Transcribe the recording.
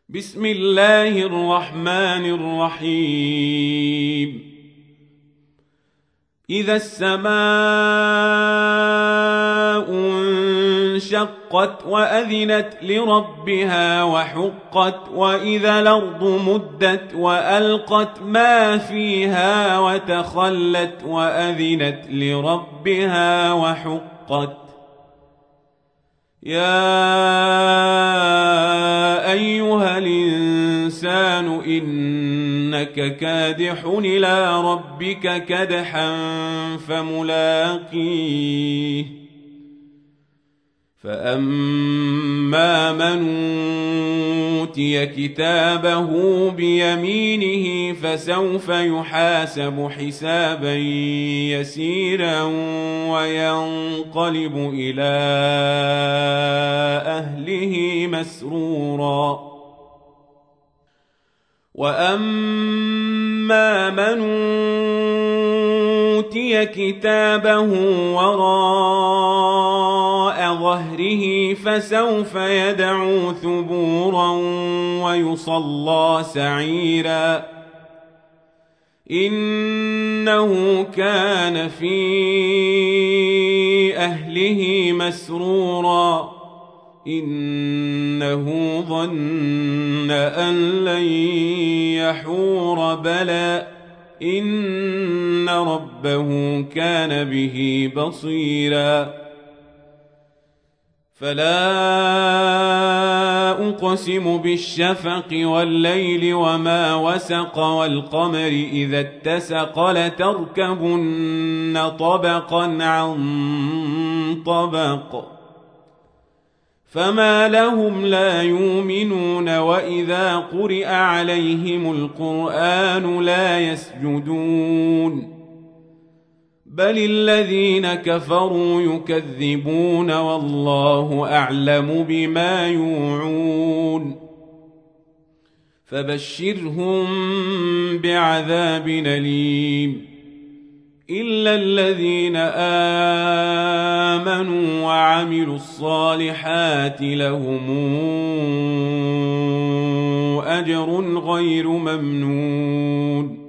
بسم الله الرحمن الرحيم. إذا السماء انشقت وأذنت لربها وحقت وإذا الأرض مدت وألقت ما فيها وتخلت وأذنت لربها وحقت. يا أيها الإنسان إنك كادح إلى ربك كدحا فملاقيه. فأما من أوتي كتابه بيمينه فسوف يحاسب حسابا يسيرا وينقلب إلى أهله مسرورا. وأما من أوتي كتابه وراء ظهره فسوف يدعو ثبورا ويصلى سعيرا. إنه كان في أهله مسرورا. إنه ظن أن لن يحور بلى إن ربه كان به بصيرا. فلا أقسم بالشفق والليل وما وسق والقمر إذا اتسق لتركبن طبقا عن طبق فما لهم لا يؤمنون وإذا قرئ عليهم القرآن لا يسجدون بل الذين كفروا يكذبون والله أعلم بما يوعون. فبشرهم بعذاب أليم إلا الذين آمنوا وعملوا الصالحات لهم أجر غير ممنون.